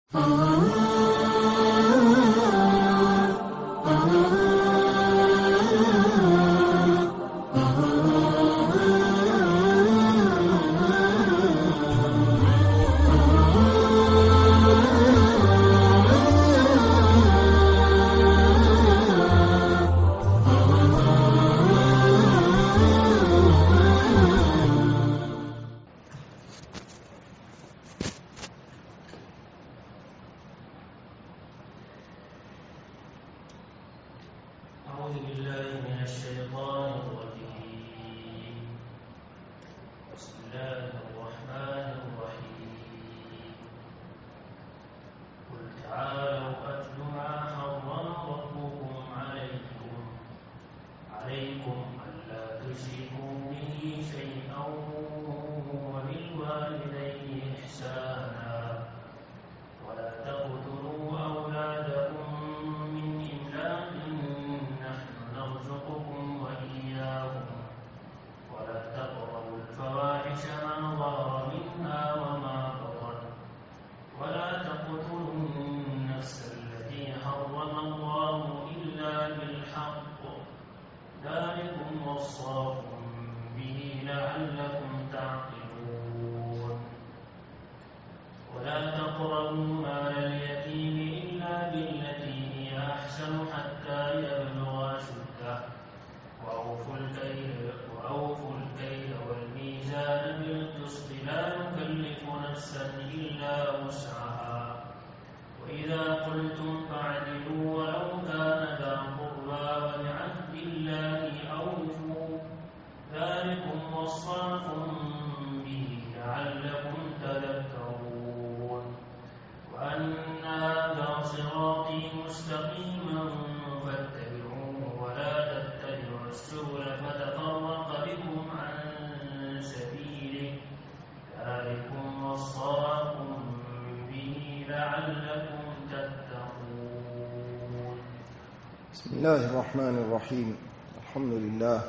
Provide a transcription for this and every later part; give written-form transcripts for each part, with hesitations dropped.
بسم الله الرحمن الرحيم. الحمد لله،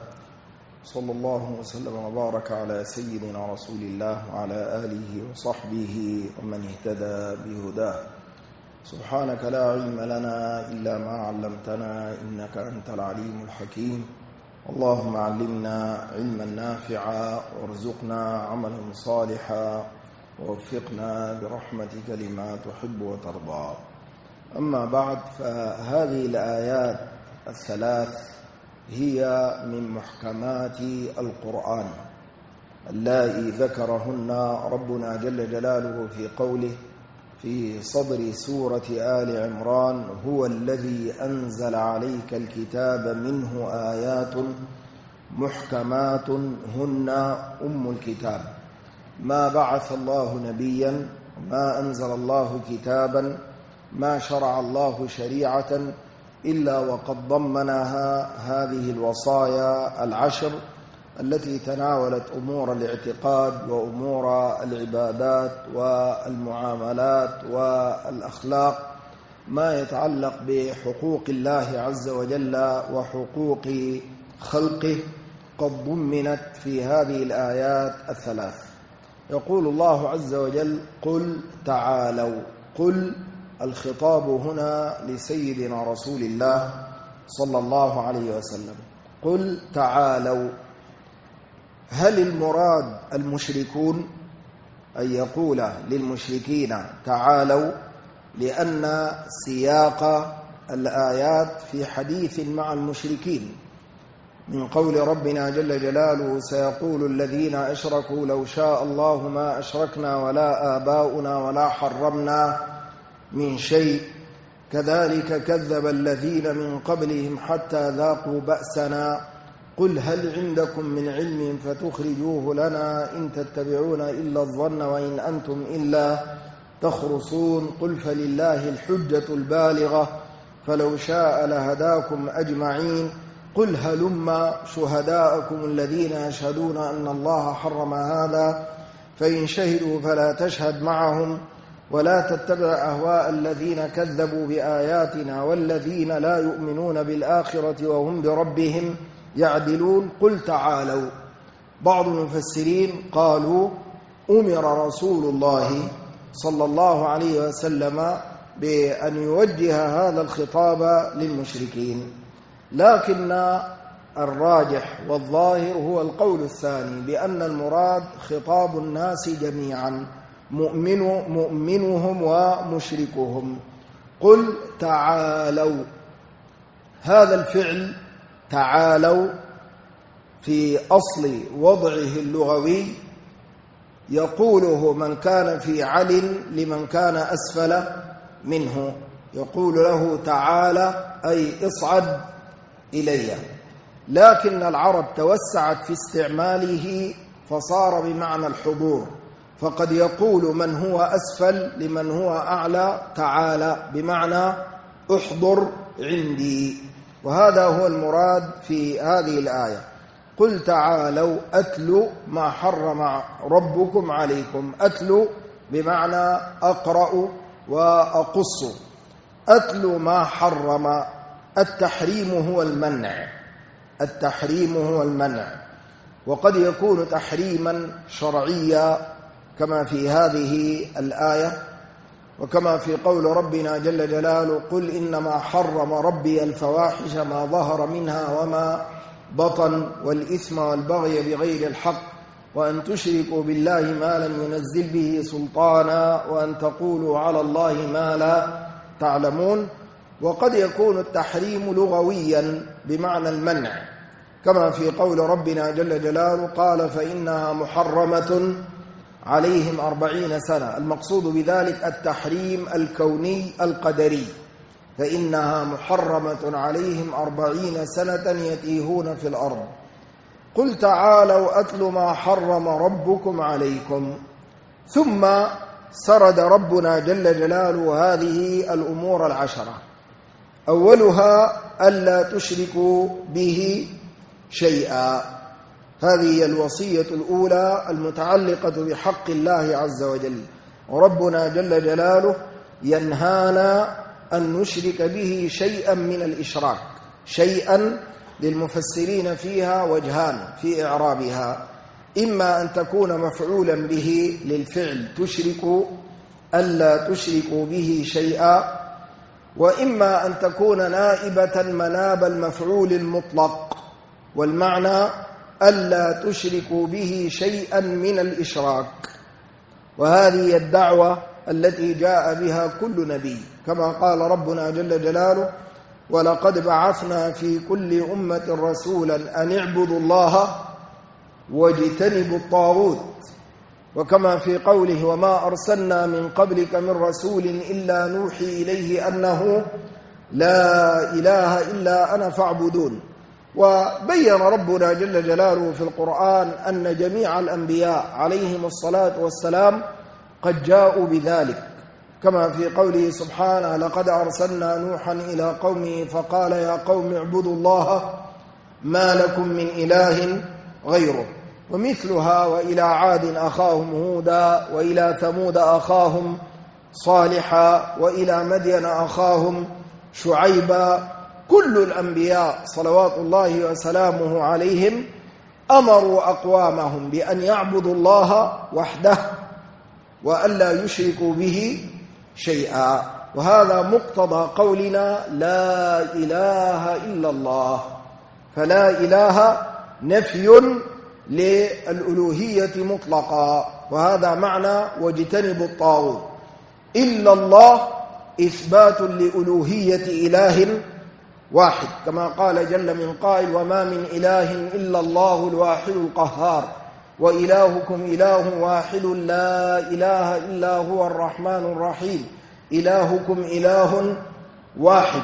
صلى الله وسلم وبارك على سيدنا رسول الله وعلى آله وصحبه ومن اهتدى بهداه. سبحانك لا علم لنا إلا ما علمتنا إنك أنت العليم الحكيم. اللهم علمنا علما نافعا وارزقنا عملا صالحا ووفقنا برحمتك لما تحب وترضى. أما بعد، فهذه الآيات الثلاث هي من محكمات القرآن اللائي ذكرهن ربنا جل جلاله في قوله في صدر سورة آل عمران: هو الذي أنزل عليك الكتاب منه آيات محكمات هن أم الكتاب. ما بعث الله نبيا، ما أنزل الله كتابا، ما شرع الله شريعة إلا وقد ضمنها هذه الوصايا العشر التي تناولت أمور الاعتقاد وأمور العبادات والمعاملات والأخلاق، ما يتعلق بحقوق الله عز وجل وحقوق خلقه، قد ضمنت في هذه الآيات الثلاث. يقول الله عز وجل: قل تعالوا. قل، الخطاب هنا لسيدنا رسول الله صلى الله عليه وسلم. قل تعالوا. هل المراد المشركون؟ أن يقول للمشركين تعالوا، لأن سياق الآيات في حديث مع المشركين، من قول ربنا جل جلاله: سيقول الذين أشركوا لو شاء الله ما أشركنا ولا آباؤنا ولا حرمنا من شيء، كذلك كذب الذين من قبلهم حتى ذاقوا بأسنا، قل هل عندكم من علم فتخرجوه لنا إن تتبعون إلا الظن وإن أنتم إلا تخرصون، قل فلله الحجة البالغة فلو شاء لهداكم أجمعين، قل هلم شهداءكم الذين يشهدون أن الله حرم هذا فإن شهدوا فلا تشهد معهم ولا تتبع أهواء الذين كذبوا بآياتنا والذين لا يؤمنون بالآخرة وهم بربهم يعدلون. قل تعالوا. بعض المفسرين قالوا: أمر رسول الله صلى الله عليه وسلم بأن يوجه هذا الخطاب للمشركين، لكن الراجح والظاهر هو القول الثاني، بأن المراد خطاب الناس جميعا، مؤمنهم ومشركهم. قل تعالوا، هذا الفعل تعالوا في أصل وضعه اللغوي يقوله من كان في عل لمن كان أسفل منه، يقول له تعالى أي اصعد إلي، لكن العرب توسعت في استعماله فصار بمعنى الحضور، فقد يقول من هو أسفل لمن هو أعلى تعالى بمعنى احضر عندي، وهذا هو المراد في هذه الآية. قل تعالوا أتلوا ما حرم ربكم عليكم، أتلوا بمعنى أقرأ وأقص، أتلوا ما حرم، التحريم هو المنع، التحريم هو المنع، وقد يكون تحريما شرعيا كما في هذه الآية، وكما في قول ربنا جل جلاله قل إنما حرم ربي الفواحش ما ظهر منها وما بطن والإثم والبغي بغير الحق وأن تشركوا بالله ما لم ينزل به سلطانا وأن تقولوا على الله ما لا تعلمون. وقد يكون التحريم لغويا بمعنى المنع، كما في قول ربنا جل جلاله قال فإنها محرمة عليهم 40 سنة، المقصود بذلك التحريم الكوني القدري، فإنها محرمة عليهم 40 سنة يتيهون في الأرض. قل تعالوا أتلوا ما حرم ربكم عليكم، ثم سرد ربنا جل جلاله هذه الأمور العشرة، أولها ألا تشركوا به شيئا، هذه هي الوصية الأولى المتعلقة بحق الله عز وجل، وربنا جل جلاله ينهانا أن نشرك به شيئا من الإشراك. شيئا للمفسرين فيها وجهان في إعرابها، إما أن تكون مفعولا به للفعل تشركوا ألا تشركوا به شيئا، وإما أن تكون نائبة مناب المفعول المطلق، والمعنى ألا تشركوا به شيئا من الإشراك. وهذه الدعوة التي جاء بها كل نبي، كما قال ربنا جل جلاله ولقد بعثنا في كل أمة رسولا أن اعبدوا الله واجتنبوا الطاغوت، وكما في قوله وما أرسلنا من قبلك من رسول إلا نوحي إليه أنه لا إله إلا أنا فاعبدون. وبين ربنا جل جلاله في القرآن أن جميع الأنبياء عليهم الصلاة والسلام قد جاءوا بذلك، كما في قوله سبحانه لقد أرسلنا نوحا إلى قومه فقال يا قوم اعبدوا الله ما لكم من إله غيره، ومثلها وإلى عاد أخاهم هودا وإلى ثمود أخاهم صالحا وإلى مدين أخاهم شعيبا. كل الأنبياء صلوات الله وسلامه عليهم أمروا أقوامهم بأن يعبدوا الله وحده وألا يشركوا به شيئا، وهذا مقتضى قولنا لا إله إلا الله، فلا إله نفي للألوهية مطلقا، وهذا معنى واجتنبوا الطاغوت. إلا الله إثبات لألوهية إله واحد، كما قال جل من قائل وما من إله إلا الله الواحد القهار وإلهكم إله واحد لا إله إلا هو الرحمن الرحيم إلهكم إله واحد.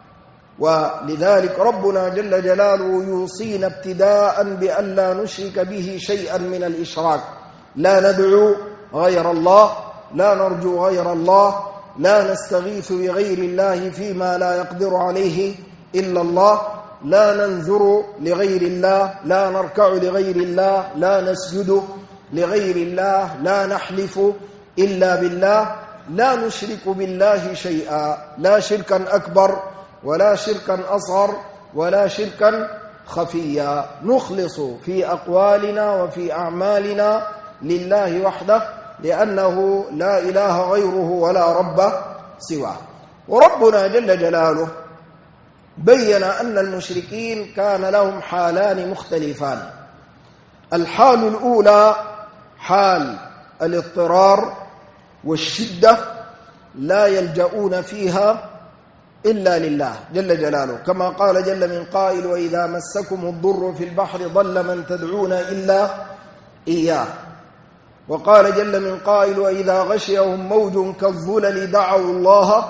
ولذلك ربنا جل جلاله يوصينا ابتداء بأن لا نشرك به شيئا من الإشراك، لا ندعو غير الله، لا نرجو غير الله، لا نستغيث بغير الله فيما لا يقدر عليه إلا الله، لا ننذر لغير الله، لا نركع لغير الله، لا نسجد لغير الله، لا نحلف إلا بالله، لا نشرك بالله شيئا، لا شركا أكبر ولا شركا أصغر ولا شركا خفيا، نخلص في أقوالنا وفي أعمالنا لله وحده، لأنه لا إله غيره ولا رب سواه. وربنا جل جلاله بين أن المشركين كان لهم حالان مختلفان. الحال الأولى حال الاضطرار والشدة لا يلجؤون فيها إلا لله جل جلاله، كما قال جل من قائل: وإذا مسكم الضر في البحر ضل من تدعون إلا إياه. وقال جل من قائل: وإذا غشيهم موج كالظلل دعوا الله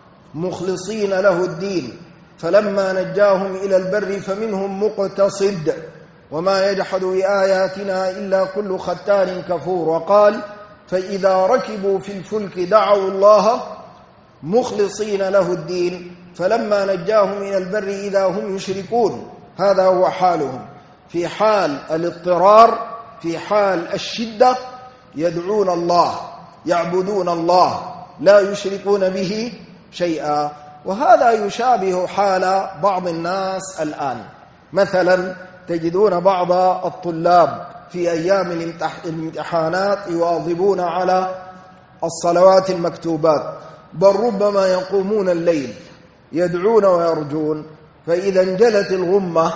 مخلصين له الدين فلما نجاهم إلى البر فمنهم مقتصد وما يجحد بآياتنا إلا كل ختان كفور. وقال: فإذا ركبوا في الفلك دعوا الله مخلصين له الدين فلما نجاهم إلى البر إذا هم يشركون. هذا هو حالهم في حال الاضطرار. في حال الشدة يدعون الله، يعبدون الله، لا يشركون به شيئا. وهذا يشابه حال بعض الناس الآن. مثلا تجدون بعض الطلاب في أيام الامتحانات يواظبون على الصلوات المكتوبات، بل ربما يقومون الليل يدعون ويرجون. فإذا انجلت الغمة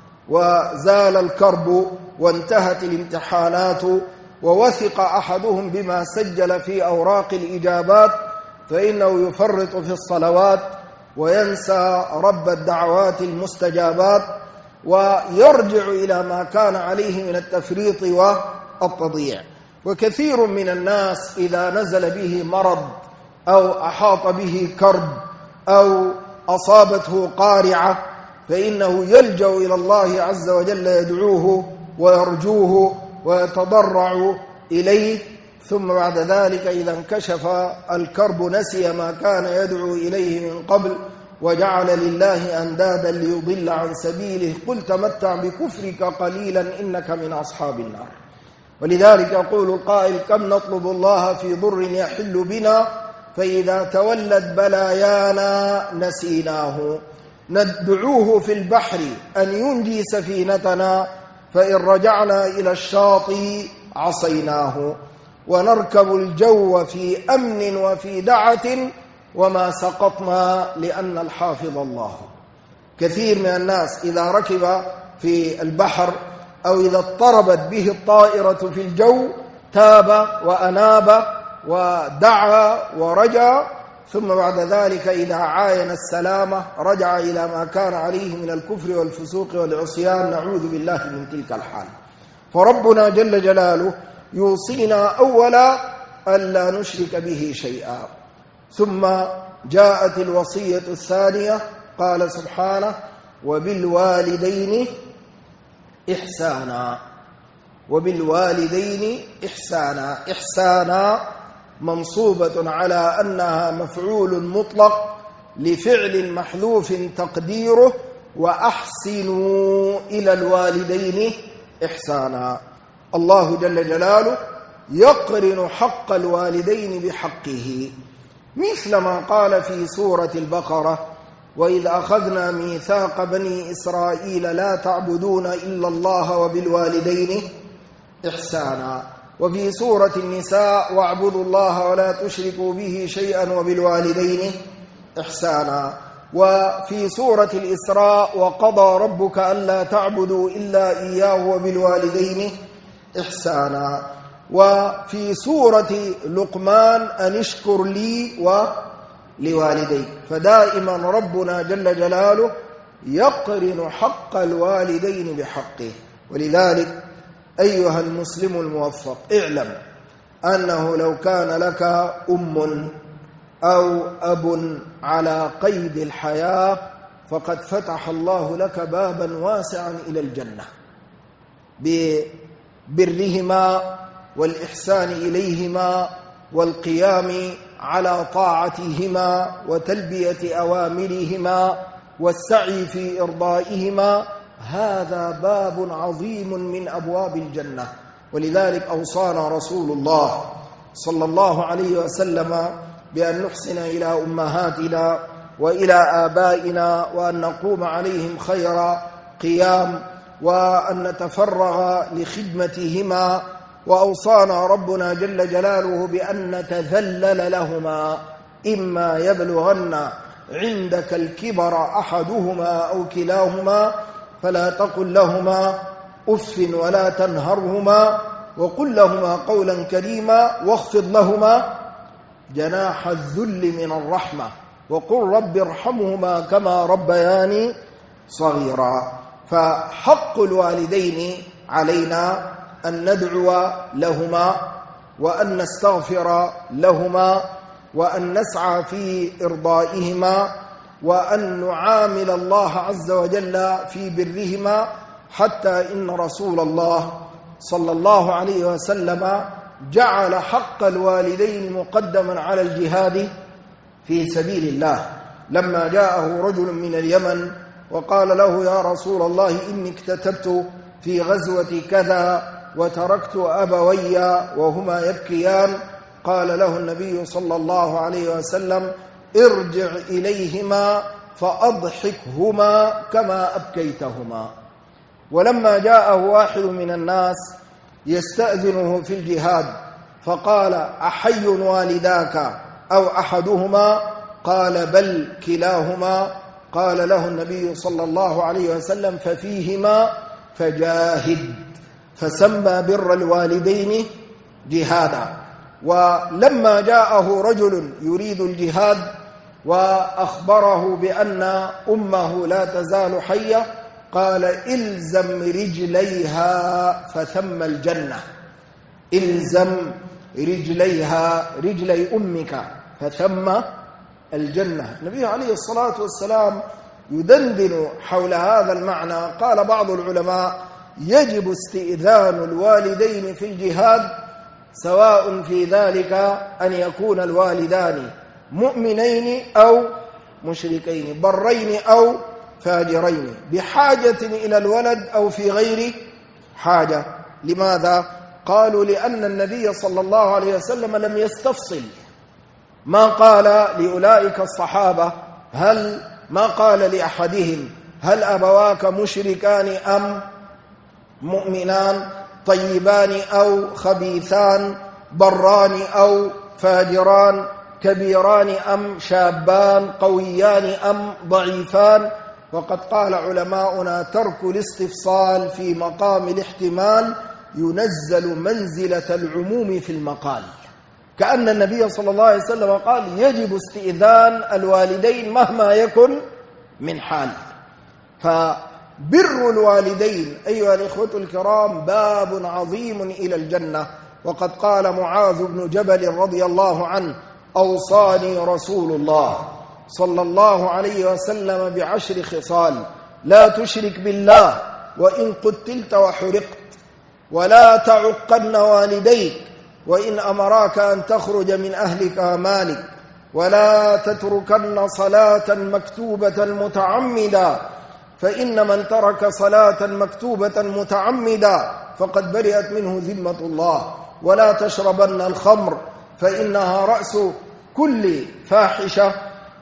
وزال الكرب وانتهت الامتحانات ووثق أحدهم بما سجل في أوراق الإجابات فإنه يفرط في الصلوات وينسى رب الدعوات المستجابات ويرجع إلى ما كان عليه من التفريط والتضييع. وكثير من الناس إذا نزل به مرض أو أحاط به كرب أو أصابته قارعة فإنه يلجأ إلى الله عز وجل يدعوه ويرجوه ويتضرع إليه، ثم بعد ذلك إذا انكشف الكرب نسي ما كان يدعو إليه من قبل وجعل لله أندادا ليضل عن سبيله. قل تمتع بكفرك قليلا إنك من أصحاب النار. ولذلك يقول القائل: كم نطلب الله في ضر يحل بنا فإذا تولت بلايانا نسيناه، ندعوه في البحر أن ينجي سفينتنا فإن رجعنا إلى الشاطئ عصيناه، ونركب الجو في أمن وفي دعة وما سقطنا لأن الحافظ الله. كثير من الناس إذا ركب في البحر أو إذا اضطربت به الطائرة في الجو تاب وأناب ودعا ورجا، ثم بعد ذلك إذا عاين السلامة رجع إلى ما كان عليه من الكفر والفسوق والعصيان. نعوذ بالله من تلك الحال. فربنا جل جلاله يوصينا أولا ألا نشرك به شيئا، ثم جاءت الوصية الثانية قال سبحانه: وبالوالدين إحسانا. وبالوالدين إحسانا. إحسانا منصوبة على أنها مفعول مطلق لفعل محذوف تقديره وأحسنوا إلى الوالدين إحسانا. الله جل جلاله يقرن حق الوالدين بحقه، مثل ما قال في سورة البقرة: وإذ أخذنا ميثاق بني إسرائيل لا تعبدون إلا الله وبالوالدين إحسانا. وفي سورة النساء: واعبدوا الله ولا تشركوا به شيئا وبالوالدين إحسانا. وفي سورة الإسراء: وقضى ربك ألا تعبدوا إلا إياه وبالوالدين إحسانا. وفي سورة لقمان: أن اشكر لي ولوالديك. فدائما ربنا جل جلاله يقرن حق الوالدين بحقه. ولذلك أيها المسلم الموفق، اعلم أنه لو كان لك أم أو أب على قيد الحياة فقد فتح الله لك بابا واسعا إلى الجنة ببرهما والإحسان إليهما والقيام على طاعتهما وتلبية أوامرهما والسعي في إرضائهما. هذا باب عظيم من أبواب الجنة. ولذلك أوصانا رسول الله صلى الله عليه وسلم بأن نحسن إلى أمهاتنا وإلى آبائنا وأن نقوم عليهم خير قيام وأن نتفرغ لخدمتهما وأوصانا ربنا جل جلاله بأن نتذلل لهما إما يبلغن عندك الكبر أحدهما أو كلاهما فلا تقل لهما أف ولا تنهرهما وقل لهما قولا كريما واخفض لهما جناح الذل من الرحمة وقل رب ارحمهما كما ربياني صغيرا. فحق الوالدين علينا أن ندعو لهما وأن نستغفر لهما وأن نسعى في إرضائهما وأن نعامل الله عز وجل في برهما، حتى إن رسول الله صلى الله عليه وسلم جعل حق الوالدين مقدما على الجهاد في سبيل الله. لما جاءه رجل من اليمن وقال له يا رسول الله إني اكتتبت في غزوة كذا وتركت أبوي وهما يبكيان، قال له النبي صلى الله عليه وسلم ارجع إليهما فأضحكهما كما أبكيتهما. ولما جاءه واحد من الناس يستأذنه في الجهاد فقال أحي والداك أو أحدهما؟ قال بل كلاهما. قال له النبي صلى الله عليه وسلم ففيهما فجاهد، فسمى بر الوالدين جهادا. ولما جاءه رجل يريد الجهاد وأخبره بأن أمه لا تزال حية قال إلزم رجليها فثم الجنة، إلزم رجليها رجلي أمك فثم الجنة. النبي عليه الصلاة والسلام يدندن حول هذا المعنى. قال بعض العلماء يجب استئذان الوالدين في الجهاد سواء في ذلك أن يكون الوالدان مؤمنين أو مشركين، برين أو فاجرين، بحاجة إلى الولد أو في غير حاجة. لماذا؟ قالوا لأن النبي صلى الله عليه وسلم لم يستفصل، ما قال لأولئك الصحابة ما قال لأحدهم هل أبواك مشركان أم مؤمنان، طيبان أو خبيثان، بران أو فاجران، كبيران أم شابان، قويان أم ضعيفان. وقد قال علماؤنا ترك الاستفصال في مقام الاحتمال ينزل منزلة العموم في المقال، كأن النبي صلى الله عليه وسلم قال يجب استئذان الوالدين مهما يكن من حال. فبر الوالدين أيها الإخوة الكرام باب عظيم إلى الجنة. وقد قال معاذ بن جبل رضي الله عنه أوصاني رسول الله صلى الله عليه وسلم ب10 خصال: لا تشرك بالله وإن قتلت وحرقت، ولا تعقن والديك وإن أمراك أن تخرج من أهلك ومالك، ولا تتركن صلاة مكتوبة متعمدا، فإن من ترك صلاة مكتوبة متعمدا فقد برئت منه ذمة الله، ولا تشربن الخمر فإنها رأس كل فاحشة،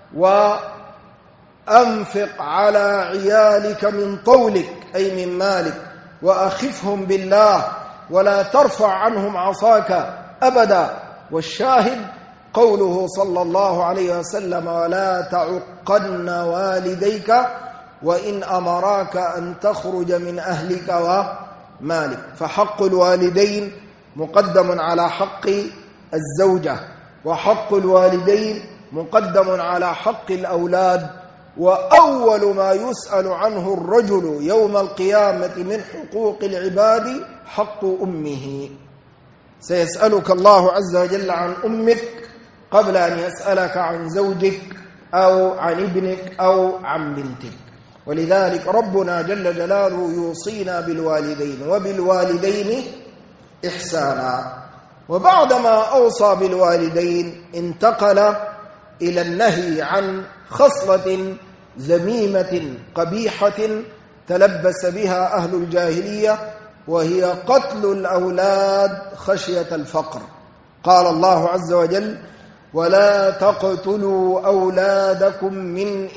وأنفق على عيالك من طولك أي من مالك، وأخفهم بالله ولا ترفع عنهم عصاك أبدا. والشاهد قوله صلى الله عليه وسلم ولا تعقن والديك وإن أمراك أن تخرج من أهلك ومالك. فحق الوالدين مقدم على حق الزوجة، وحق الوالدين مقدم على حق الأولاد. وأول ما يسأل عنه الرجل يوم القيامة من حقوق العباد حق أمه. سيسألك الله عز وجل عن أمك قبل أن يسألك عن زوجك أو عن ابنك أو عن بنتك. ولذلك ربنا جل جلاله يوصينا بالوالدين وبالوالدين إحسانا. وبعدما أوصى بالوالدين انتقل إلى النهي عن خصلة ذميمة قبيحة تلبس بها أهل الجاهلية، وهي قتل الأولاد خشية الفقر. قال الله عز وجل ولا تقتلوا أولادكم من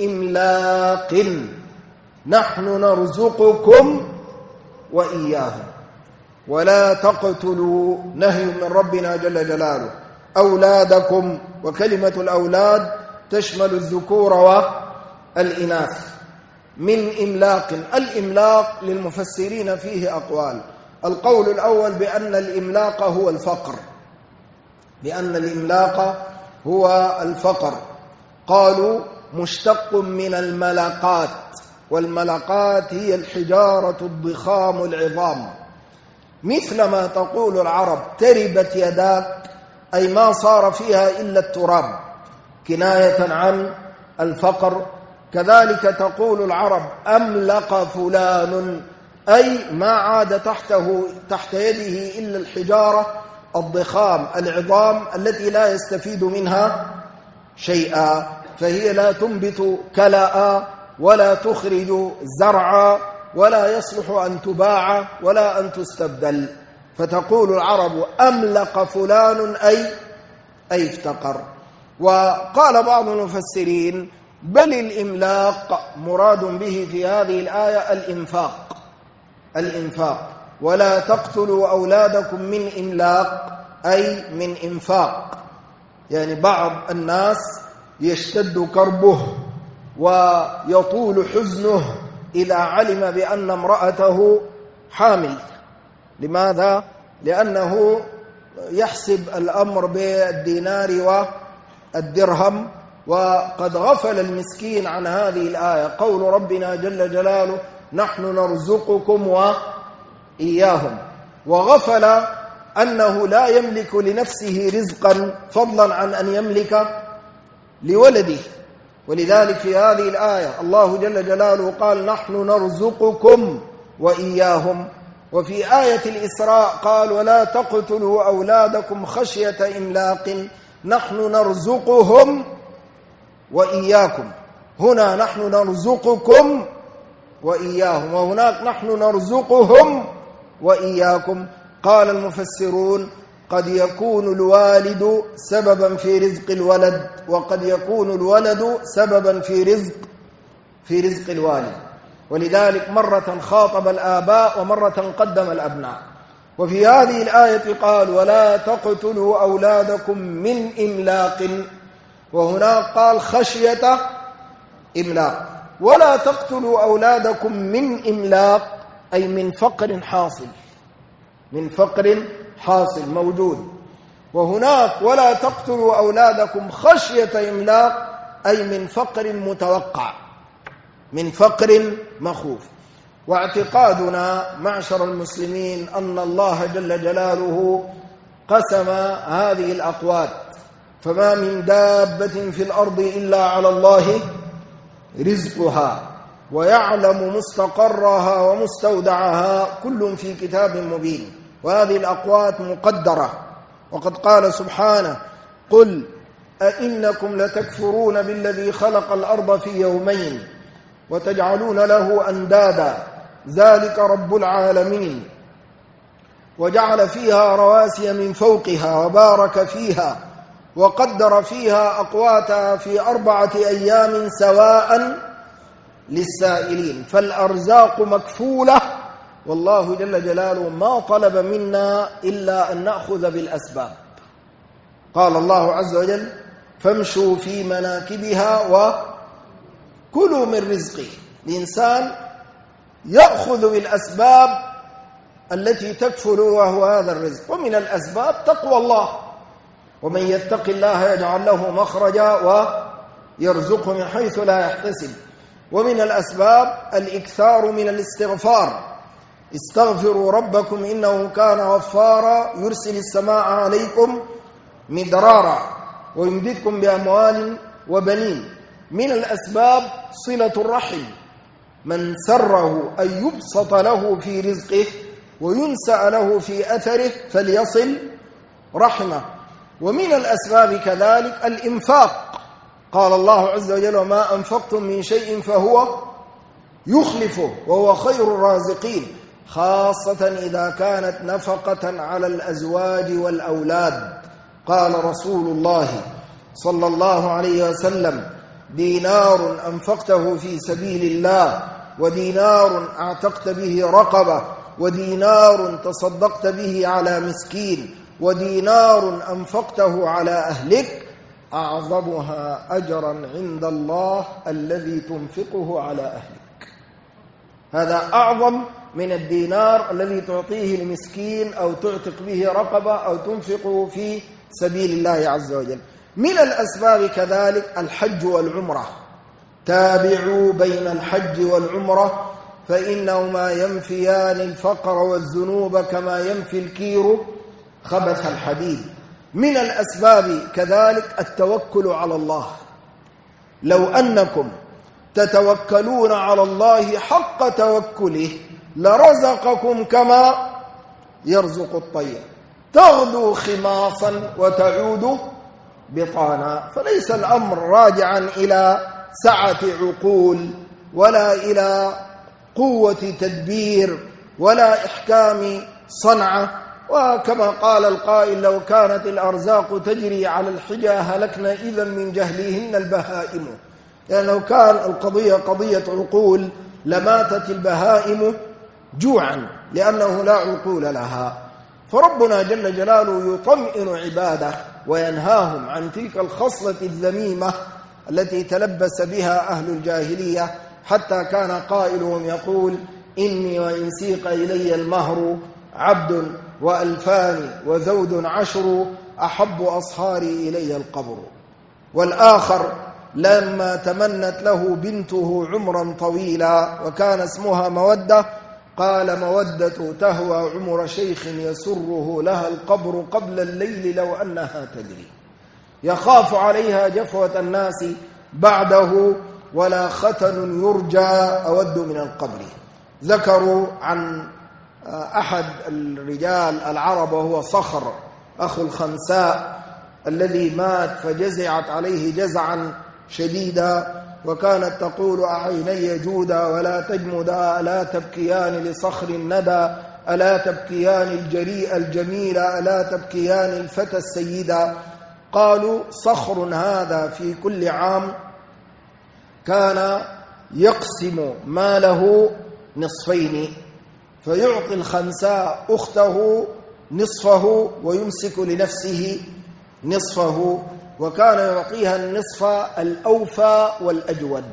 إملاق نحن نرزقكم وإياهم. ولا تقتلوا نهي من ربنا جل جلاله أولادكم، وكلمة الأولاد تشمل الذكور والإناث من إملاق. الإملاق للمفسرين فيه أقوال. القول الأول بأن الإملاق هو الفقر، بأن الإملاق هو الفقر. قالوا مشتق من الملقات، والملقات هي الحجارة الضخام العظام، مثل ما تقول العرب تربت يداك، أي ما صار فيها إلا التراب، كناية عن الفقر. كذلك تقول العرب أملق فلان، أي ما عاد تحت يده إلا الحجارة الضخام العظام التي لا يستفيد منها شيئا، فهي لا تنبت كلاء ولا تخرج زرعا ولا يصلح أن تباع ولا أن تستبدل. فتقول العرب أملق فلان أي افتقر. وقال بعض المفسرين بل الإملاق مراد به في هذه الآية الإنفاق، ولا تقتلوا أولادكم من إملاق أي من إنفاق. يعني بعض الناس يشتد كربه ويطول حزنه إذا علم بأن امرأته حامل. لماذا؟ لأنه يحسب الأمر بالدينار والدرهم، وقد غفل المسكين عن هذه الآية. قول ربنا جل جلاله نحن نرزقكم وإياهم، وغفل أنه لا يملك لنفسه رزقا فضلا عن أن يملك لولده. ولذلك في هذه الآية الله جل جلاله قال نحن نرزقكم وإياهم. وفي آية الإسراء قال ولا تقتلوا أولادكم خشية إملاق نحن نرزقهم وإياكم. هنا نحن نرزقكم وإياهم، وهناك نحن نرزقهم وإياكم. قال المفسرون قد يكون الوالد سببا في رزق الولد، وقد يكون الولد سببا في رزق الوالد. ولذلك مرة خاطب الآباء ومرة قدم الأبناء. وفي هذه الآية قال ولا تقتلوا أولادكم من إملاق، وهناك قال خشية إملاق. ولا تقتلوا أولادكم من إملاق أي من فقر حاصل، من فقر حاصل موجود. وهناك ولا تقتلوا أولادكم خشية إملاق أي من فقر متوقع، من فقر مخوف. واعتقادنا معشر المسلمين أن الله جل جلاله قسم هذه الأقوات، فما من دابة في الأرض إلا على الله رزقها ويعلم مستقرها ومستودعها كل في كتاب مبين. وهذه الأقوات مقدرة. وقد قال سبحانه قل أئنكم لتكفرون بالذي خلق الأرض في يومين وتجعلون له أندادا ذلك رب العالمين وجعل فيها رواسي من فوقها وبارك فيها وقدر فيها أقواتها في 4 أيام سواء للسائلين. فالأرزاق مكفولة، والله جل جلاله ما طلب منا إلا أن نأخذ بالأسباب. قال الله عز وجل فامشوا في مناكبها وكلوا من رزقه. الإنسان يأخذ بالأسباب التي تكفل وهو هذا الرزق. ومن الأسباب تقوى الله، ومن يتق الله يجعل له مخرجا ويرزقه من حيث لا يحتسب. ومن الأسباب الإكثار من الاستغفار. استغفروا ربكم إنه كان غفارا يرسل السماء عليكم مدرارا ويمددكم بأموال وبنين. من الأسباب صلة الرحم، من سره أن يبسط له في رزقه وينسأ له في أثره فليصل رحمه. ومن الأسباب كذلك الإنفاق. قال الله عز وجل وما أنفقتم من شيء فهو يخلفه وهو خير الرازقين، خاصة إذا كانت نفقة على الأزواج والأولاد. قال رسول الله صلى الله عليه وسلم دينار أنفقته في سبيل الله ودينار أعتقت به رقبة ودينار تصدقت به على مسكين ودينار أنفقته على أهلك أعظمها أجرا عند الله الذي تنفقه على أهلك. هذا أعظم من الدينار الذي تعطيه المسكين أو تعتق به رقبة أو تنفقه في سبيل الله عز وجل. من الأسباب كذلك الحج والعمرة. تابعوا بين الحج والعمرة فإنهما ينفيان الفقر والذنوب كما ينفي الكير خبث الحديد. من الأسباب كذلك التوكل على الله. لو أنكم تتوكلون على الله حق توكله لرزقكم كما يرزق الطير تغدو خماصا وتعود بطانا. فليس الأمر راجعا إلى سعة عقول ولا إلى قوة تدبير ولا إحكام صنعة. وكما قال القائل لو كانت الأرزاق تجري على الحجى هلكنا إذا من جهلهن البهائم. يعني لو كان القضية قضية عقول لماتت البهائم جوعا لأنه لا عقول لها. فربنا جل جلاله يطمئن عباده وينهاهم عن تلك الخصلة الذميمة التي تلبس بها أهل الجاهلية، حتى كان قائلهم يقول إني وإن سيق إلي المهر عبد وألفان وزود عشر أحب أصهاري إلي القبر. والآخر لما تمنت له بنته عمرا طويلا وكان اسمها مودة قال مودة تهوى عمر شيخ يسره لها القبر قبل الليل لو أنها تدري يخاف عليها جفوة الناس بعده ولا ختن يرجى أود من القبر. ذكروا عن أحد الرجال العرب وهو صخر أخو الخنساء الذي مات فجزعت عليه جزعا شديدا وكانت تقول أعيني جودا ولا تجمدا ألا تبكيان لصخر الندى ألا تبكيان الجريء الجميل ألا تبكيان الفتى السيدا. قالوا صخر هذا في كل عام كان يقسم ماله نصفين فيعطي الخنساء أخته نصفه ويمسك لنفسه نصفه وكان يعطيها النصف الأوفى والأجود.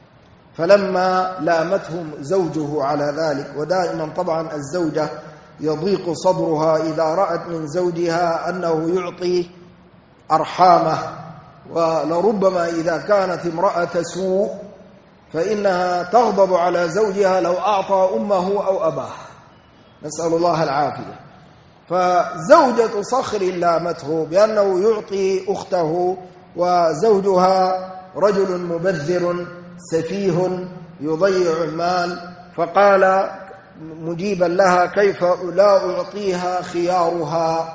فلما لامتهم زوجه على ذلك، ودائما طبعا الزوجة يضيق صدرها إذا رأت من زوجها أنه يعطي أرحامه، ولربما إذا كانت امرأة سوء فإنها تغضب على زوجها لو أعطى أمه أو أباه، نسأل الله العافية. فزوجة صخر لامته بأنه يعطي أخته وزوجها رجل مبذر سفيه يضيع المال، فقال مجيبا لها كيف لا أعطيها خيارها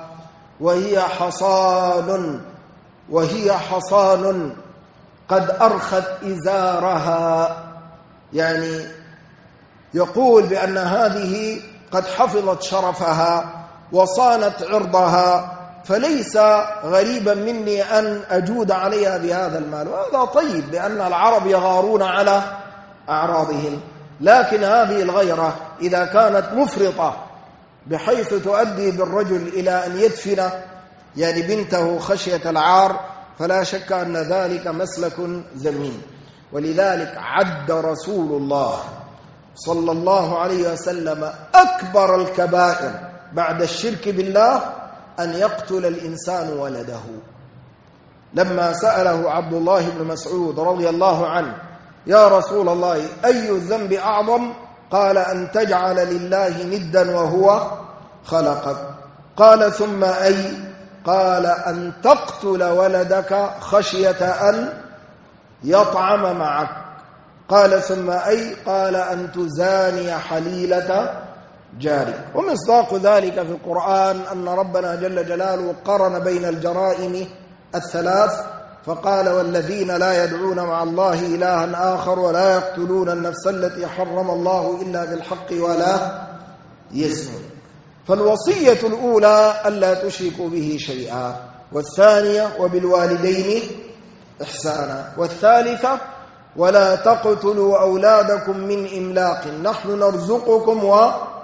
وهي حصان قد أرخت إزارها. يعني يقول بأن هذه قد حفظت شرفها وصانت عرضها فليس غريبا مني أن أجود عليها بهذا المال. وهذا طيب لأن العرب يغارون على أعراضهم، لكن هذه الغيرة إذا كانت مفرطة بحيث تؤدي بالرجل إلى أن يدفن يعني بنته خشية العار فلا شك أن ذلك مسلك ذميم. ولذلك عد رسول الله صلى الله عليه وسلم أكبر الكبائر بعد الشرك بالله أن يقتل الإنسان ولده. لما سأله عبد الله بن مسعود رضي الله عنه يا رسول الله أي الذنب أعظم؟ قال أن تجعل لله ندا وهو خلقك. قال ثم أي؟ قال أن تقتل ولدك خشية أن يطعم معك. قال ثم أي؟ قال أن تزاني حليلة جارك. ومصداق ذلك في القرآن أن ربنا جل جلاله قرن بين الجرائم الثلاث فقال والذين لا يدعون مع الله إلها آخر ولا يقتلون النفس التي حرم الله إلا بالحق ولا يزنون. فالوصية الأولى ألا تشركوا به شيئا، والثانية وبالوالدين إحسانا، والثالثة ولا تقتلوا أولادكم من إملاق نحن نرزقكم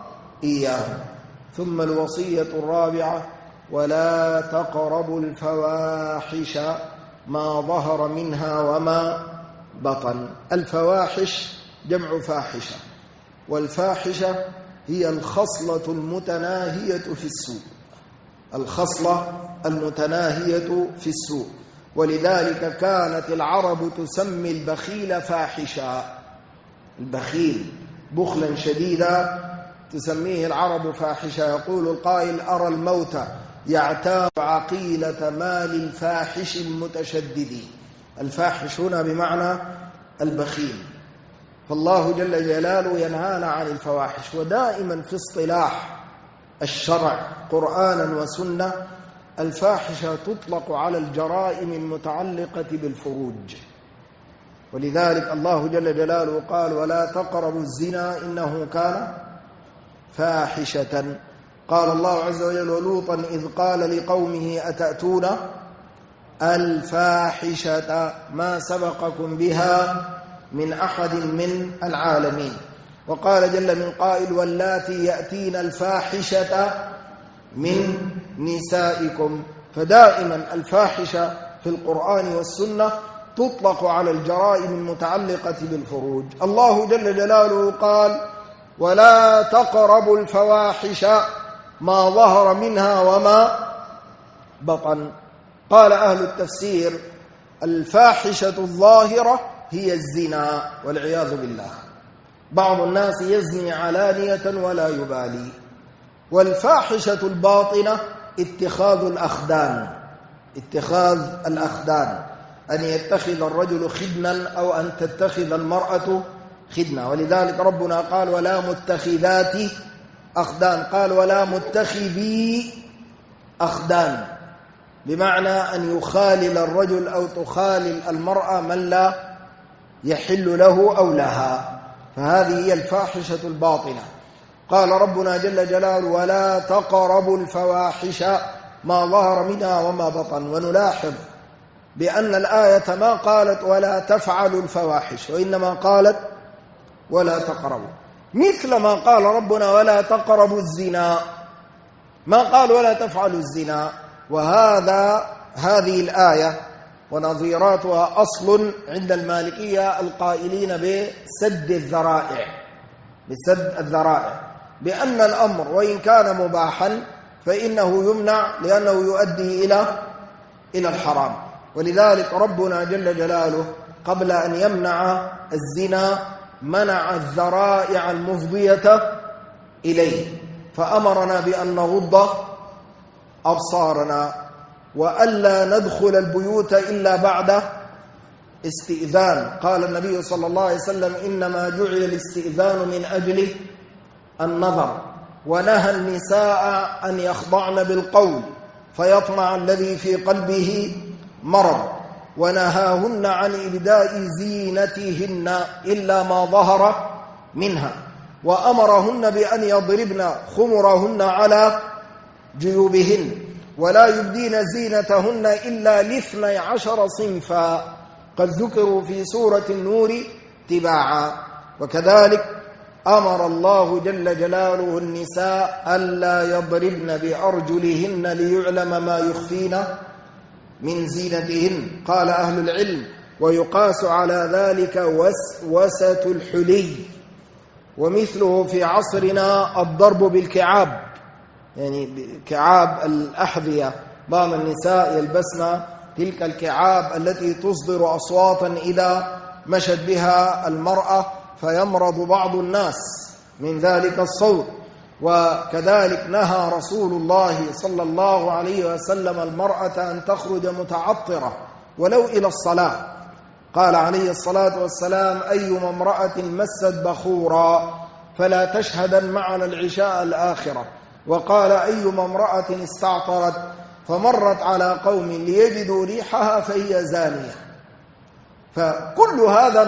إياهم. ثم الوصية الرابعة: ولا تقربوا الفواحش ما ظهر منها وما بطن. الفواحش جمع فاحشة، والفاحشة هي الخصلة المتناهية في السوء، الخصلة المتناهية في السوء. ولذلك كانت العرب تسمي البخيل فاحشا، البخيل بخلا شديدا تسميه العرب فاحشا. يقول القائل: أرى الموت يعتاب عقيلة مال الفاحش المتشدد. الفاحش هنا بمعنى البخيل. فالله جل جلاله ينهانا عن الفواحش. ودائما في اصطلاح الشرع قرآنا وسنة الفاحشة تطلق على الجرائم المتعلقة بالفروج. ولذلك الله جل جلاله قال: ولا تقربوا الزنا إنه كان فاحشة. قال الله عز وجل: ولوطا إذ قال لقومه أتأتون الفاحشة ما سبقكم بها من أحد من العالمين. وقال جل من قائل: واللاتي يأتين الفاحشة من نسائكم. فدائما الفاحشة في القرآن والسنة تطلق على الجرائم المتعلقة بالفروج. الله جل جلاله قال: ولا تقربوا الفواحش ما ظهر منها وما بطن. قال أهل التفسير: الفاحشة الظاهرة هي الزنا والعياذ بالله. بعض الناس يزني علانية ولا يبالي. والفاحشة الباطنة اتخاذ الأخدان، أن يتخذ الرجل خدنا أو أن تتخذ المرأة خدنا. ولذلك ربنا قال: ولا متخذات أخدان، قال: ولا متخذي أخدان، بمعنى أن يخالل الرجل أو تخالل المرأة من لا يحل له أو لها. فهذه هي الفاحشة الباطنة. قال ربنا جل جلاله: ولا تقربوا الفواحش ما ظهر منها وما بطن. ونلاحظ بأن الآية ما قالت ولا تفعلوا الفواحش، وإنما قالت ولا تقربوا، مثل ما قال ربنا ولا تقربوا الزنا، ما قال ولا تفعلوا الزنا. هذه الآية ونظيراتها أصل عند المالكية القائلين بسد الذرائع، بأن الأمر وإن كان مباحا فإنه يمنع لأنه يؤدي إلى الحرام. ولذلك ربنا جل جلاله قبل أن يمنع الزنا منع الذرائع المفضية إليه، فأمرنا بأن نغض أبصارنا وألا ندخل البيوت إلا بعد استئذان. قال النبي صلى الله عليه وسلم: إنما جعل الاستئذان من أجل النظر. ونهى النساء أن يخضعن بالقول فيطمع الذي في قلبه مرض. ونهاهن عن إبداء زينتهن إلا ما ظهر منها. وأمرهن بأن يضربن خمرهن على جيوبهن ولا يبدين زينتهن إلا ل12 صنفا قد ذكروا في سورة النور تباعا. وكذلك أمر الله جل جلاله النساء ألا يضربن بأرجلهن ليعلم ما يخفين من زينتهن. قال أهل العلم: ويقاس على ذلك وسوسة الحلي، ومثله في عصرنا الضرب بالكعاب، يعني كعاب الأحذية. بعض النساء يلبسن تلك الكعاب التي تصدر أصواتا إذا مشت بها المرأة فيمرض بعض الناس من ذلك الصوت. وكذلك نهى رسول الله صلى الله عليه وسلم المرأة أن تخرج متعطرة ولو إلى الصلاة. قال عليه الصلاة والسلام: أيما امرأة مست بخورا فلا تشهدن معنا العشاء الآخرة. وقال: أيما امرأة استعطرت فمرت على قوم ليجدوا ريحها فهي زانية. فكل هذا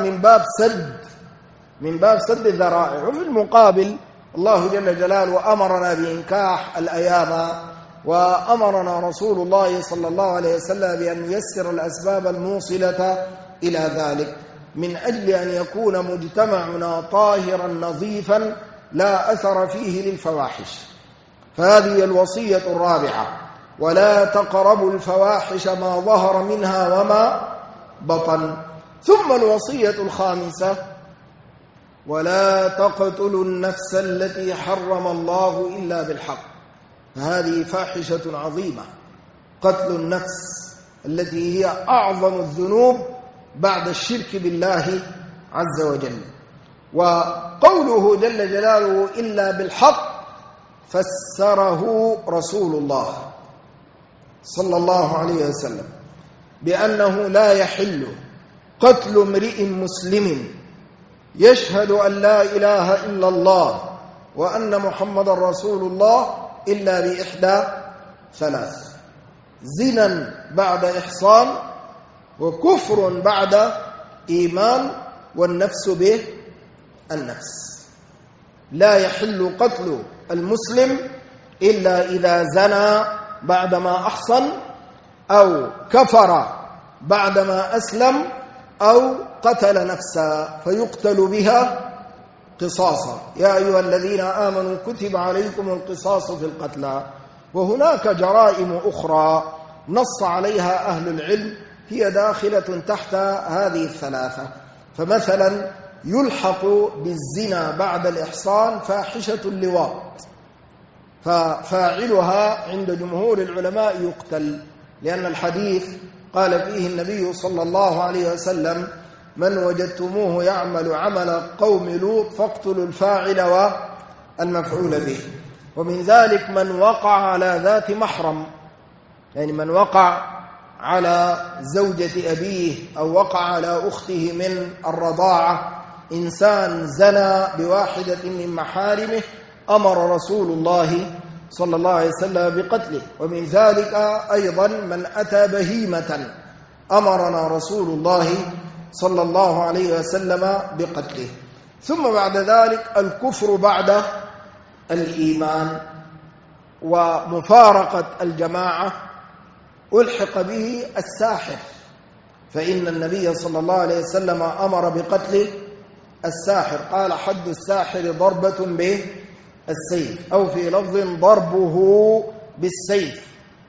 من باب سد الذرائع. وفي المقابل الله جل جلاله أمرنا بإنكاح الأيام، وأمرنا رسول الله صلى الله عليه وسلم بأن ييسر الأسباب الموصلة إلى ذلك من أجل أن يكون مجتمعنا طاهرا نظيفا لا أثر فيه للفواحش. فهذه الوصية الرابعة: ولا تقربوا الفواحش ما ظهر منها وما بطن. ثم الوصية الخامسة: ولا تقتلوا النفس التي حرم الله إلا بالحق. فهذه فاحشة عظيمة، قتل النفس التي هي أعظم الذنوب بعد الشرك بالله عز وجل. وقوله جل جلاله إلا بالحق فسره رسول الله صلى الله عليه وسلم بأنه لا يحل قتل امرئ مسلم يشهد أن لا إله إلا الله وأن محمد رسول الله إلا بإحدى ثلاث: زنا بعد إحصان، وكفر بعد إيمان، والنفس به النفس. لا يحل قتل المسلم إلا إذا زنى بعدما أحصن، أو كفر بعدما أسلم، أو قتل نفسا فيقتل بها قصاصا. يا أيها الذين آمنوا كتب عليكم القصاص في القتلى. وهناك جرائم أخرى نص عليها أهل العلم هي داخلة تحت هذه الثلاثة. فمثلا يلحق بالزنا بعد الإحصان فاحشة اللواط، ففاعلها عند جمهور العلماء يقتل، لأن الحديث قال فيه النبي صلى الله عليه وسلم: من وجدتموه يعمل عمل قوم لوط فاقتلوا الفاعل والمفعول به. ومن ذلك من وقع على ذات محرم، يعني من وقع على زوجة أبيه أو وقع على أخته من الرضاعة، إنسان زنى بواحدة من محارمه، أمر رسول الله صلى الله عليه وسلم بقتله. ومن ذلك أيضا من أتى بهيمة، أمرنا رسول الله صلى الله عليه وسلم بقتله. ثم بعد ذلك الكفر بعد الإيمان ومفارقة الجماعة. ألحق به الساحر، فإن النبي صلى الله عليه وسلم أمر بقتل الساحر، قال: حد الساحر ضربة بالسيف، أو في لفظ ضربه بالسيف.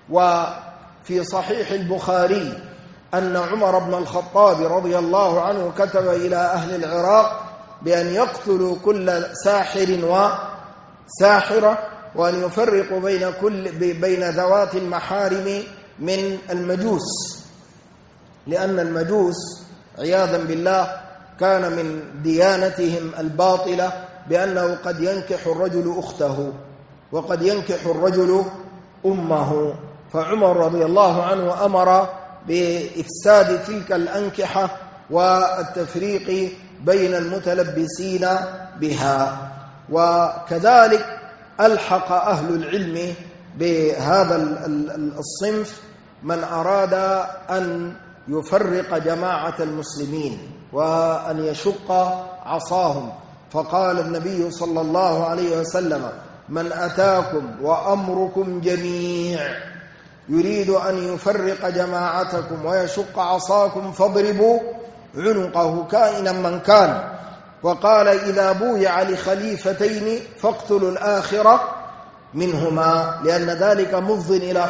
وفي صحيح البخاري أن عمر بن الخطاب رضي الله عنه كتب إلى أهل العراق بأن يقتلوا كل ساحر وساحرة، وأن يفرقوا بين ذوات المحارم من المجوس، لأن المجوس عياذا بالله كان من ديانتهم الباطلة بأنه قد ينكح الرجل أخته وقد ينكح الرجل أمه. فعمر رضي الله عنه أمر بإفساد تلك الأنكحة والتفريق بين المتلبسين بها. وكذلك ألحق أهل العلم بهذا الصنف من أراد أن يفرق جماعة المسلمين وأن يشق عصاهم، فقال النبي صلى الله عليه وسلم: من أتاكم وأمركم جميع يريد أن يفرق جماعتكم ويشق عصاكم فاضربوا عنقه كائنا من كان. وقال: إذا بويع لخليفتين فاقتلوا الآخرة منهما، لأن ذلك مفض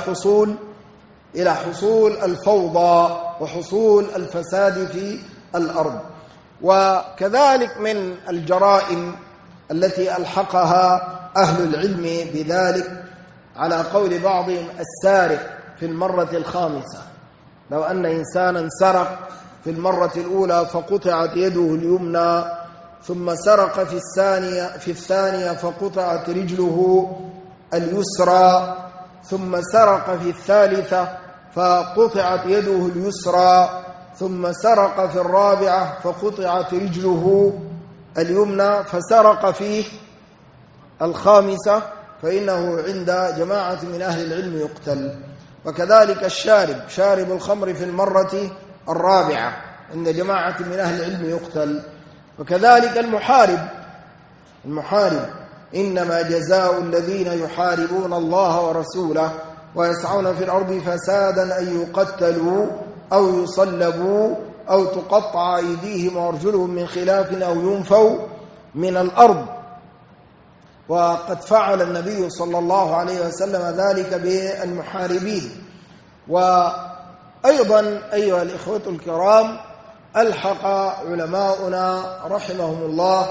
إلى حصول الفوضى وحصول الفساد في الأرض. وكذلك من الجرائم التي ألحقها أهل العلم بذلك على قول بعضهم السارق في المرة الخامسة. لو أن إنسانا سرق في المرة الأولى فقطعت يده اليمنى، ثم سرق في الثانية فقطعت رجله اليسرى، ثم سرق في الثالثة فقطعت يده اليسرى، ثم سرق في الرابعة فقطعت رجله اليمنى، فسرق في الخامسة، فإنه عند جماعة من أهل العلم يقتل. وكذلك شارب الخمر في المرة الرابعة عند جماعة من أهل العلم يقتل. وكذلك المحارب إنما جزاء الذين يحاربون الله ورسوله ويسعون في الأرض فسادا أن يقتلوا أو يصلبوا أو تقطع أيديهم وأرجلهم من خلاف أو ينفوا من الأرض وقد فعل النبي صلى الله عليه وسلم ذلك بالمحاربين. وأيضا أيها الإخوة الكرام، ألحق علماؤنا رحمهم الله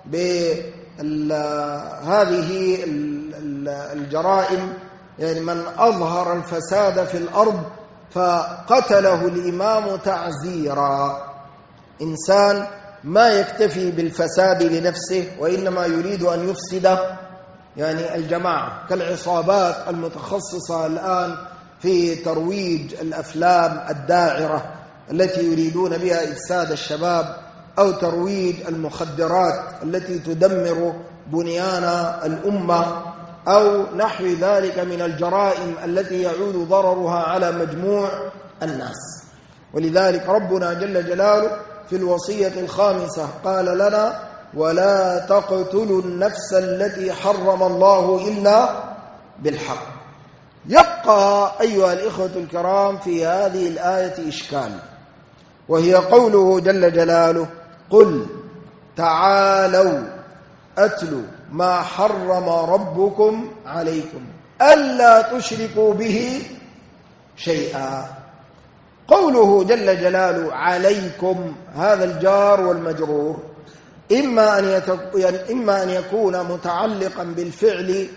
بهذه الجرائم، يعني من أظهر الفساد في الأرض فقتله الإمام تعزيرا. إنسان ما يكتفي بالفساد لنفسه وإنما يريد أن يفسد يعني الجماعة، كالعصابات المتخصصة الآن في ترويج الأفلام الداعرة التي يريدون بها إفساد الشباب، أو ترويج المخدرات التي تدمر بنيان الأمة، أو نحو ذلك من الجرائم التي يعود ضررها على مجموع الناس. ولذلك ربنا جل جلاله في الوصية الخامسة قال لنا: ولا تقتلوا النفس التي حرم الله إلا بالحق. يبقى أيها الإخوة الكرام في هذه الآية إشكال، وهي قوله جل جلاله: قل تعالوا أتلوا ما حرم ربكم عليكم ألا تشركوا به شيئا. قوله جل جلاله عليكم، هذا الجار والمجرور إما أن يكون متعلقا بالفعل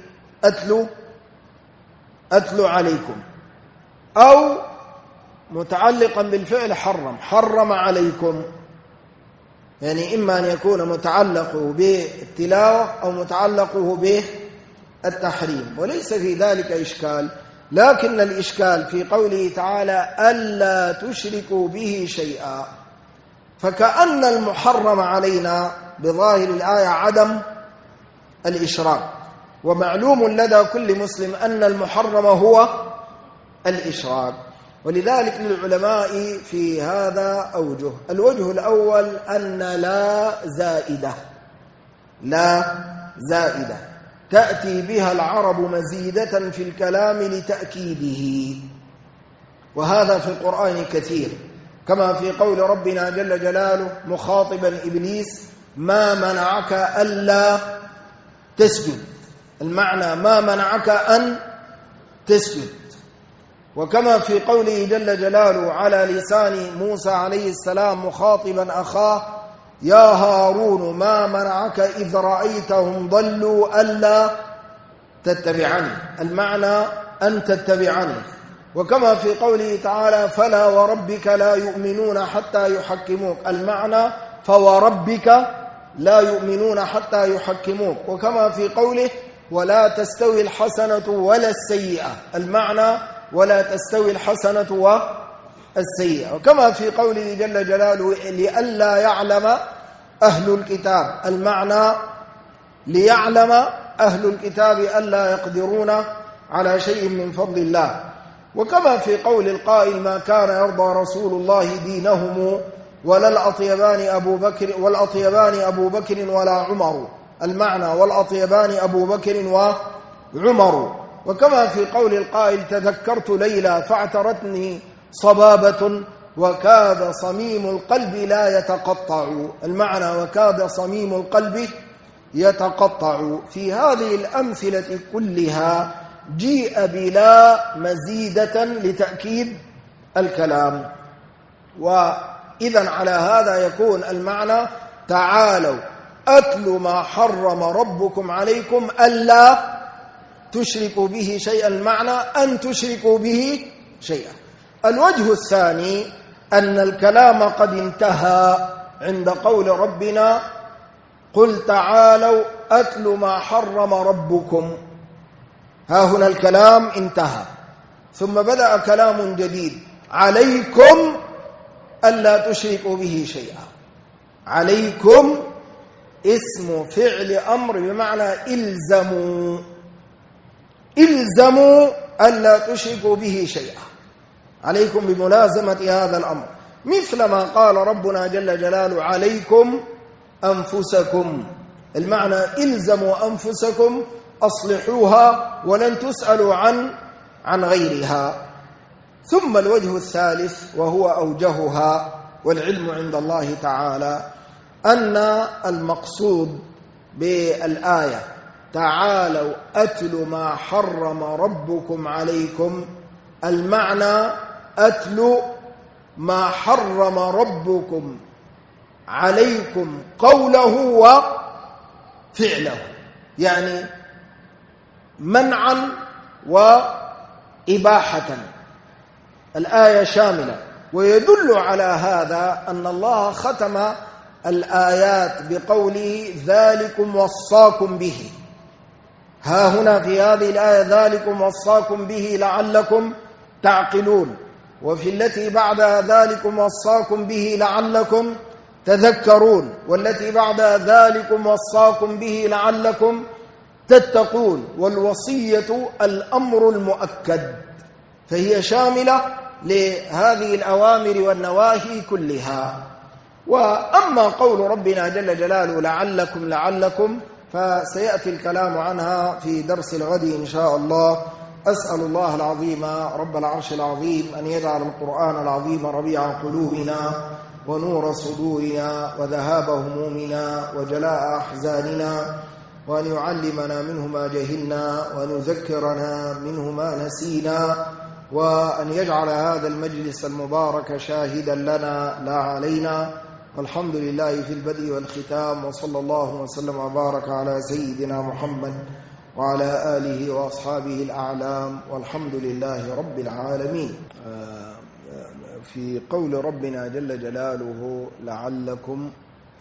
أتلو عليكم، أو متعلقا بالفعل حرم عليكم، يعني إما أن يكون متعلقه بالتلاوة أو متعلقه بالتحريم، وليس في ذلك إشكال. لكن الإشكال في قوله تعالى ألا تشركوا به شيئا، فكأن المحرم علينا بظاهر الآية عدم الإشراك، ومعلوم لدى كل مسلم أن المحرم هو الإشراك. ولذلك للعلماء في هذا أوجه. الوجه الأول أن لا زائدة تأتي بها العرب مزيدة في الكلام لتأكيده، وهذا في القرآن كثير، كما في قول ربنا جل جلاله مخاطبا إبليس: ما منعك ألا تسجد، المعنى ما منعك أن تسجد. وكما في قوله جل جلاله على لسان موسى عليه السلام مخاطبا أخاه: يا هارون ما منعك إذ رأيتهم ضلوا ألا تتبعني، المعنى أن تتبعني. وكما في قوله تعالى: فلا وربك لا يؤمنون حتى يحكموك، المعنى فوربك لا يؤمنون حتى يحكموك. وكما في قوله: ولا تستوي الحسنة ولا السيئة، المعنى ولا تستوي الحسنة والسيئة. وكما في قوله جل جلاله: لئلا يعلم أهل الكتاب، المعنى ليعلم أهل الكتاب ألا يقدرون على شيء من فضل الله. وكما في قول القائل: ما كان يرضى رسول الله دينهم ولا الأطيبان أبو بكر ولا عمر، المعنى والأطيبان أبو بكر وعمر. وكما في قول القائل: تذكرت ليلى فاعترتني صبابة وكاد صميم القلب لا يتقطع، المعنى وكاد صميم القلب يتقطع. في هذه الأمثلة كلها جيء بلا مزيدة لتأكيد الكلام. وإذا على هذا يكون المعنى تعالوا أتلوا ما حرم ربكم عليكم ألا تشركوا به شيئا، المعنى أن تشركوا به شيئا. الوجه الثاني أن الكلام قد انتهى عند قول ربنا: قل تعالوا أتلوا ما حرم ربكم. ها هنا الكلام انتهى، ثم بدأ كلام جديد: عليكم ألا تشركوا به شيئا. عليكم اسم فعل أمر بمعنى إلزموا ألا تشركوا به شيئا، عليكم بملازمة هذا الأمر، مثل ما قال ربنا جل جلاله: عليكم أنفسكم، المعنى إلزموا أنفسكم، أصلحوها ولن تسألوا عن غيرها. ثم الوجه الثالث وهو أوجهها والعلم عند الله تعالى، أن المقصود بالآية تعالوا أتل ما حرم ربكم عليكم، المعنى أتل ما حرم ربكم عليكم قوله وفعله، يعني منعا وإباحة. الآية شاملة، ويدل على هذا أن الله ختم الآيات بقوله ذلكم وصاكم به. ها هنا في هذه الآية ذلكم وصاكم به لعلكم تعقلون، وفي التي بعدها ذلكم وصاكم به لعلكم تذكرون، والتي بعدها ذلكم وصاكم به لعلكم تتقون. والوصية الأمر المؤكد، فهي شاملة لهذه الأوامر والنواهي كلها. وأما قول ربنا جل جلاله لعلكم فسيأتي الكلام عنها في درس الغد إن شاء الله. أسأل الله العظيم رب العرش العظيم أن يجعل القرآن العظيم ربيع قلوبنا ونور صدورنا وذهاب همومنا وجلاء أحزاننا، وأن يعلمنا منه ما جهلنا وأن يذكرنا منه ما نسينا، وأن يجعل هذا المجلس المبارك شاهدا لنا لا علينا. والحمد لله في البدء والختام، وصلى الله وسلم وبارك على سيدنا محمد وعلى آله وأصحابه الأعلام، والحمد لله رب العالمين. في قول ربنا جل جلاله لعلكم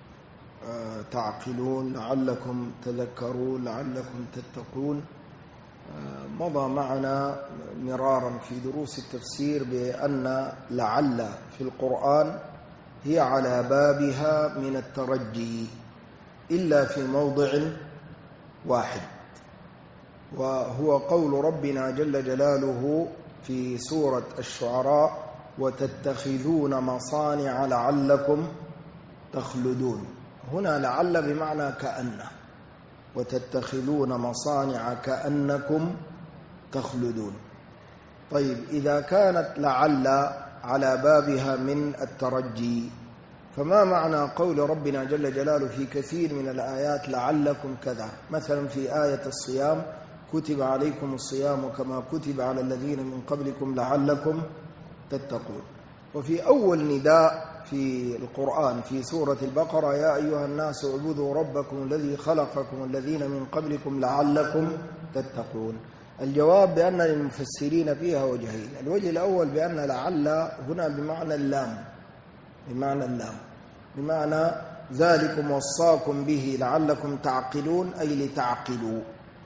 تعقلون، لعلكم تذكرون، لعلكم تتقون، مضى معنا مرارا في دروس التفسير بأن لعل في القرآن هي على بابها من الترجي إلا في موضع واحد، وهو قول ربنا جل جلاله في سورة الشعراء وتتخذون مصانع لعلكم تخلدون. هنا لعل بمعنى كأن، وتتخذون مصانع كأنكم تخلدون. طيب، إذا كانت لعل على بابها من الترجي، فما معنى قول ربنا جل جلاله في كثير من الآيات لعلكم كذا؟ مثلا في آية الصيام كتب عليكم الصيام كما كتب على الذين من قبلكم لعلكم تتقون. وفي أول نداء في القرآن في سورة البقرة يا أيها الناس اعبدوا ربكم الذي خلقكم الذين من قبلكم لعلكم تتقون. الجواب بأن للمفسرين فيها وجهين. الوجه الأول بأن لعل هنا بمعنى اللام، بمعنى ذلكم وصاكم به لعلكم تعقلون أي لتعقلوا،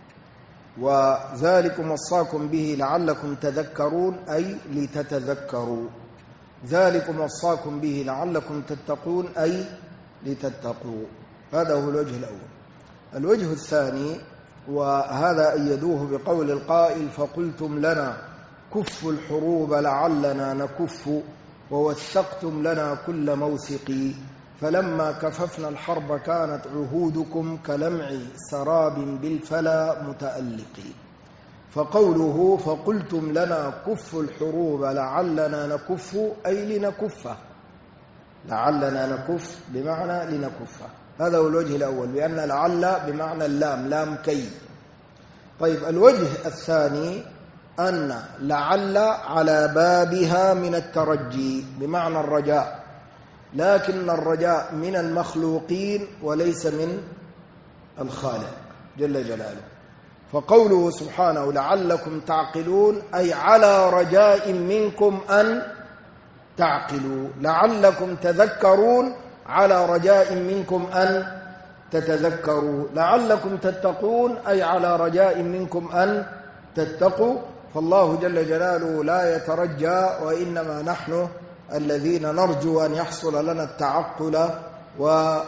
وذلكم وصاكم به لعلكم تذكرون أي لتتذكروا، ذلكم وصاكم به لعلكم تتقون أي لتتقوا. هذا هو الوجه الأول. الوجه الثاني، وهذا أيدوه بقول القائل فقلتم لنا كفوا الحروب لعلنا نكف ووثقتم لنا كل موثق فلما كففنا الحرب كانت عهودكم كلمع سراب بالفلا متألق. فقوله فقلتم لنا كفوا الحروب لعلنا نكف أي لنكفه، لعلنا نكف بمعنى لنكفه. هذا هو الوجه الأول، بأن لعل بمعنى اللام، لام كي. طيب، الوجه الثاني أن لعل على بابها من الترجي بمعنى الرجاء، لكن الرجاء من المخلوقين وليس من الخالق جل جلاله. فقوله سبحانه لعلكم تعقلون أي على رجاء منكم أن تعقلوا، لعلكم تذكرون على رجاء منكم أن تتذكروا، لعلكم تتقون أي على رجاء منكم أن تتقوا. فالله جل جلاله لا يترجى، وإنما نحن الذين نرجو أن يحصل لنا التعقل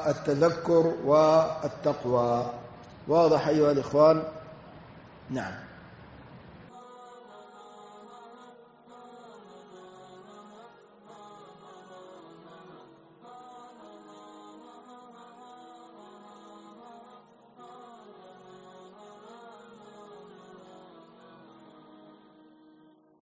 والتذكر والتقوى. واضح أيها الإخوان؟ نعم.